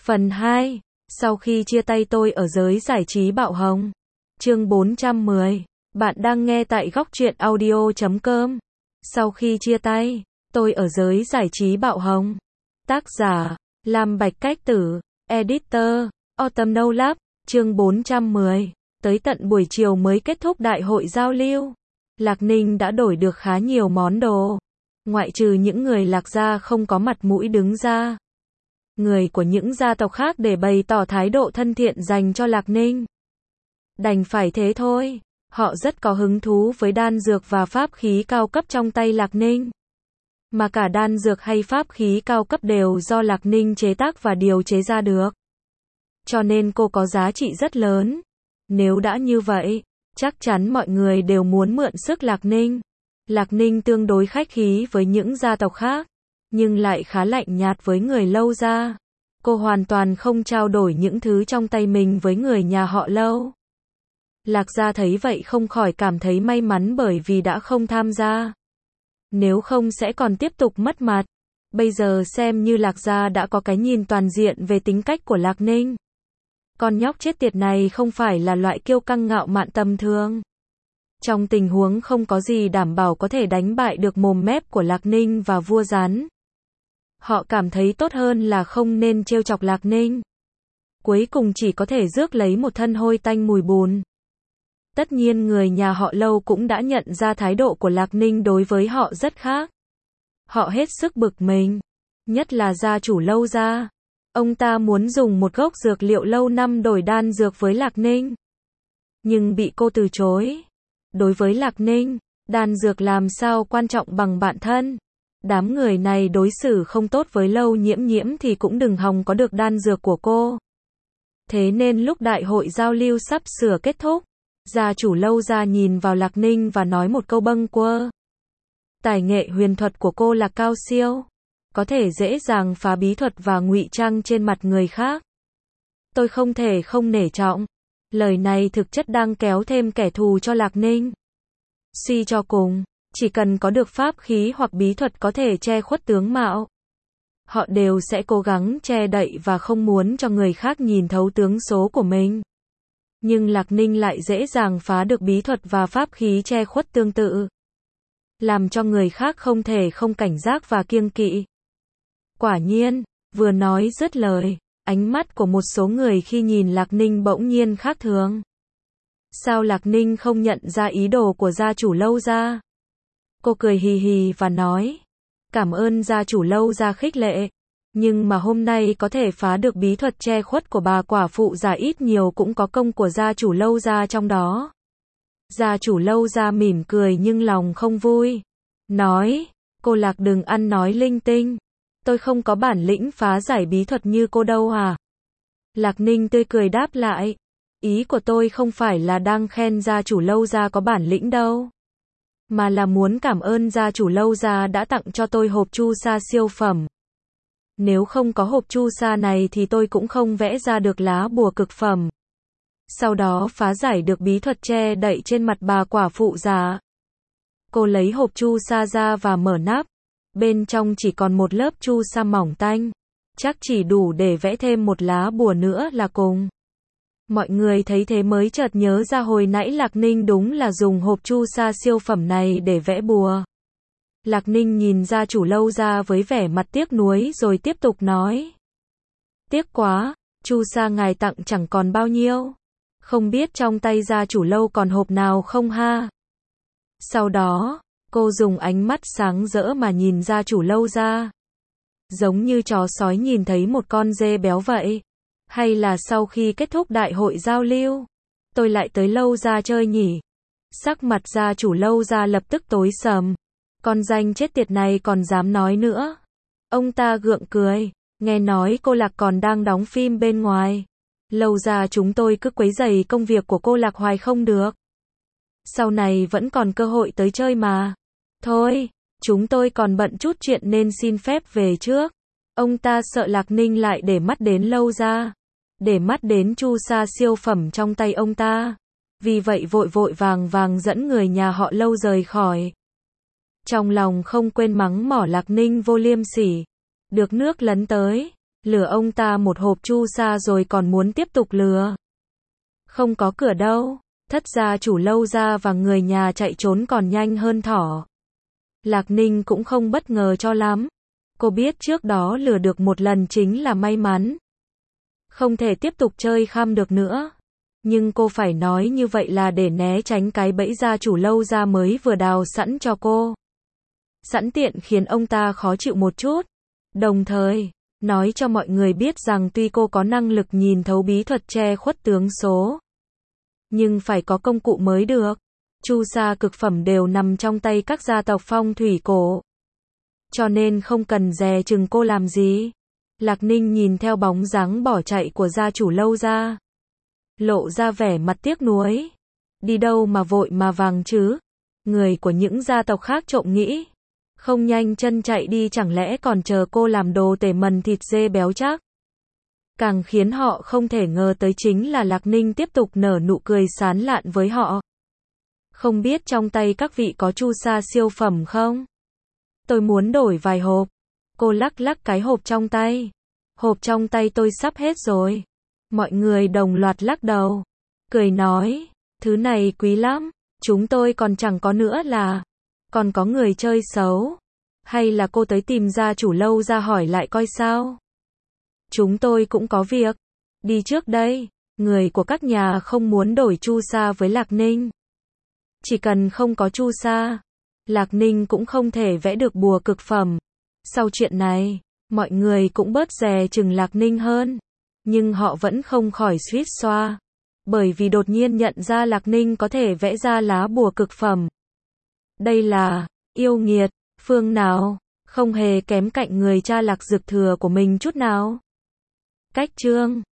Phần 2. Sau khi chia tay tôi ở giới giải trí Bạo Hồng. Chương 410. Bạn đang nghe tại góc truyện audio.com. Sau khi chia tay, tôi ở giới giải trí Bạo Hồng. Tác giả, Lam Bạch Cách Tử. Editor, Autumn No Lab. Chương 410. Tới tận buổi chiều mới kết thúc đại hội giao lưu. Lạc Ninh đã đổi được khá nhiều món đồ. Ngoại trừ những người Lạc gia không có mặt mũi đứng ra. Người của những gia tộc khác để bày tỏ thái độ thân thiện dành cho Lạc Ninh. Đành phải thế thôi. Họ rất có hứng thú với đan dược và pháp khí cao cấp trong tay Lạc Ninh. Mà cả đan dược hay pháp khí cao cấp đều do Lạc Ninh chế tác và điều chế ra được. Cho nên cô có giá trị rất lớn. Nếu đã như vậy, chắc chắn mọi người đều muốn mượn sức Lạc Ninh. Lạc Ninh tương đối khách khí với những gia tộc khác, nhưng lại khá lạnh nhạt với người Lâu gia. Cô hoàn toàn không trao đổi những thứ trong tay mình với người nhà họ Lâu. Lạc gia thấy vậy không khỏi cảm thấy may mắn bởi vì đã không tham gia. Nếu không sẽ còn tiếp tục mất mặt. Bây giờ xem như Lạc gia đã có cái nhìn toàn diện về tính cách của Lạc Ninh. Con nhóc chết tiệt này không phải là loại kiêu căng ngạo mạn tầm thường. Trong tình huống không có gì đảm bảo có thể đánh bại được mồm mép của Lạc Ninh và vua rắn. Họ cảm thấy tốt hơn là không nên trêu chọc Lạc Ninh. Cuối cùng chỉ có thể rước lấy một thân hôi tanh mùi bùn. Tất nhiên người nhà họ Lâu cũng đã nhận ra thái độ của Lạc Ninh đối với họ rất khác. Họ hết sức bực mình. Nhất là gia chủ Lâu gia. Ông ta muốn dùng một gốc dược liệu lâu năm đổi đan dược với Lạc Ninh. Nhưng bị cô từ chối. Đối với Lạc Ninh, đan dược làm sao quan trọng bằng bạn thân. Đám người này đối xử không tốt với Lâu Nhiễm Nhiễm thì cũng đừng hòng có được đan dược của cô. Thế nên lúc đại hội giao lưu sắp sửa kết thúc, gia chủ Lâu gia nhìn vào Lạc Ninh và nói một câu bâng quơ. Tài nghệ huyền thuật của cô là cao siêu. Có thể dễ dàng phá bí thuật và ngụy trang trên mặt người khác. Tôi không thể không nể trọng. Lời này thực chất đang kéo thêm kẻ thù cho Lạc Ninh. Suy cho cùng, chỉ cần có được pháp khí hoặc bí thuật có thể che khuất tướng mạo, họ đều sẽ cố gắng che đậy và không muốn cho người khác nhìn thấu tướng số của mình. Nhưng Lạc Ninh lại dễ dàng phá được bí thuật và pháp khí che khuất tương tự, làm cho người khác không thể không cảnh giác và kiêng kỵ. Quả nhiên, vừa nói dứt lời, ánh mắt của một số người khi nhìn Lạc Ninh bỗng nhiên khác thường. Sao Lạc Ninh không nhận ra ý đồ của gia chủ Lâu gia? Cô cười hì hì và nói, cảm ơn gia chủ Lâu gia khích lệ, nhưng mà hôm nay có thể phá được bí thuật che khuất của bà quả phụ già ít nhiều cũng có công của gia chủ Lâu gia trong đó. Gia chủ Lâu gia mỉm cười nhưng lòng không vui, nói, cô Lạc đừng ăn nói linh tinh. Tôi không có bản lĩnh phá giải bí thuật như cô đâu à? Lạc Ninh tươi cười đáp lại. Ý của tôi không phải là đang khen gia chủ Lâu gia có bản lĩnh đâu. Mà là muốn cảm ơn gia chủ Lâu gia đã tặng cho tôi hộp chu sa siêu phẩm. Nếu không có hộp chu sa này thì tôi cũng không vẽ ra được lá bùa cực phẩm. Sau đó phá giải được bí thuật che đậy trên mặt bà quả phụ già. Cô lấy hộp chu sa ra và mở nắp. Bên trong chỉ còn một lớp chu sa mỏng tanh. Chắc chỉ đủ để vẽ thêm một lá bùa nữa là cùng. Mọi người thấy thế mới chợt nhớ ra hồi nãy Lạc Ninh đúng là dùng hộp chu sa siêu phẩm này để vẽ bùa. Lạc Ninh nhìn gia chủ Lâu gia với vẻ mặt tiếc nuối rồi tiếp tục nói. Tiếc quá, chu sa ngài tặng chẳng còn bao nhiêu. Không biết trong tay gia chủ Lâu còn hộp nào không ha? Sau đó, cô dùng ánh mắt sáng rỡ mà nhìn gia chủ Lâu gia. Giống như chó sói nhìn thấy một con dê béo vậy. Hay là sau khi kết thúc đại hội giao lưu, tôi lại tới Lâu gia chơi nhỉ? Sắc mặt gia chủ Lâu gia lập tức tối sầm. Con danh chết tiệt này còn dám nói nữa. Ông ta gượng cười. Nghe nói cô Lạc còn đang đóng phim bên ngoài. Lâu gia chúng tôi cứ quấy rầy công việc của cô Lạc hoài không được. Sau này vẫn còn cơ hội tới chơi mà. Thôi, chúng tôi còn bận chút chuyện nên xin phép về trước. Ông ta sợ Lạc Ninh lại để mắt đến Lâu gia. Để mắt đến chu sa siêu phẩm trong tay ông ta. Vì vậy vội vội vàng vàng dẫn người nhà họ Lâu rời khỏi. Trong lòng không quên mắng mỏ Lạc Ninh vô liêm sỉ. Được nước lấn tới. Lừa ông ta một hộp chu sa rồi còn muốn tiếp tục lừa. Không có cửa đâu. Thất gia chủ Lâu gia và người nhà chạy trốn còn nhanh hơn thỏ. Lạc Ninh cũng không bất ngờ cho lắm. Cô biết trước đó lừa được một lần chính là may mắn. Không thể tiếp tục chơi khăm được nữa. Nhưng cô phải nói như vậy là để né tránh cái bẫy gia chủ Lâu gia mới vừa đào sẵn cho cô. Sẵn tiện khiến ông ta khó chịu một chút. Đồng thời, nói cho mọi người biết rằng tuy cô có năng lực nhìn thấu bí thuật che khuất tướng số, nhưng phải có công cụ mới được. Chu sa cực phẩm đều nằm trong tay các gia tộc phong thủy cổ. Cho nên không cần dè chừng cô làm gì. Lạc Ninh nhìn theo bóng dáng bỏ chạy của gia chủ Lâu gia, lộ ra vẻ mặt tiếc nuối. Đi đâu mà vội mà vàng chứ? Người của những gia tộc khác trộm nghĩ. Không nhanh chân chạy đi chẳng lẽ còn chờ cô làm đồ tể mần thịt dê béo chắc? Càng khiến họ không thể ngờ tới chính là Lạc Ninh tiếp tục nở nụ cười sán lạn với họ. Không biết trong tay các vị có chu sa siêu phẩm không? Tôi muốn đổi vài hộp. Cô lắc lắc cái hộp trong tay. Hộp trong tay tôi sắp hết rồi. Mọi người đồng loạt lắc đầu. Cười nói, thứ này quý lắm. Chúng tôi còn chẳng có nữa là. Còn có người chơi xấu. Hay là cô tới tìm gia chủ Lâu ra hỏi lại coi sao? Chúng tôi cũng có việc. Đi trước đây. Người của các nhà không muốn đổi chu sa với Lạc Ninh. Chỉ cần không có chu sa, Lạc Ninh cũng không thể vẽ được bùa cực phẩm. Sau chuyện này, mọi người cũng bớt dè chừng Lạc Ninh hơn. Nhưng họ vẫn không khỏi suýt xoa. Bởi vì đột nhiên nhận ra Lạc Ninh có thể vẽ ra lá bùa cực phẩm. Đây là yêu nghiệt phương nào, không hề kém cạnh người cha Lạc Dực Thừa của mình chút nào. Cách chương